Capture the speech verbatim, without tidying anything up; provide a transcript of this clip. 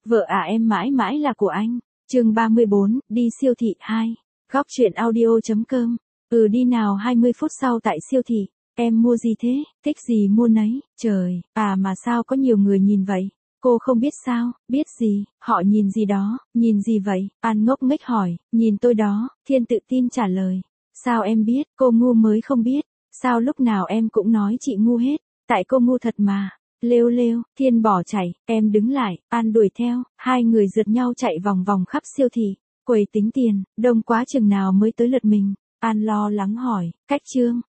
Vợ à em mãi mãi là của anh. Chương ba mươi bốn, đi siêu thị hai. Góc truyện audio chấm com. Ừ đi nào. Hai mươi phút sau tại siêu thị. Em mua gì thế? Thích gì mua nấy. Trời, à mà sao có nhiều người nhìn vậy? Cô không biết sao? Biết gì? Họ nhìn gì đó? Nhìn gì vậy? An ngốc nghếch hỏi. Nhìn tôi đó. Thiên tự tin trả lời. Sao em biết? Cô ngu mới không biết. Sao lúc nào em cũng nói chị ngu hết? Tại cô ngu thật mà. Lêu lêu, Thiên bỏ chạy, em đứng lại, An đuổi theo, hai người rượt nhau chạy vòng vòng khắp siêu thị, quầy tính tiền, đông quá chừng nào mới tới lượt mình. An lo lắng hỏi, cách Trương,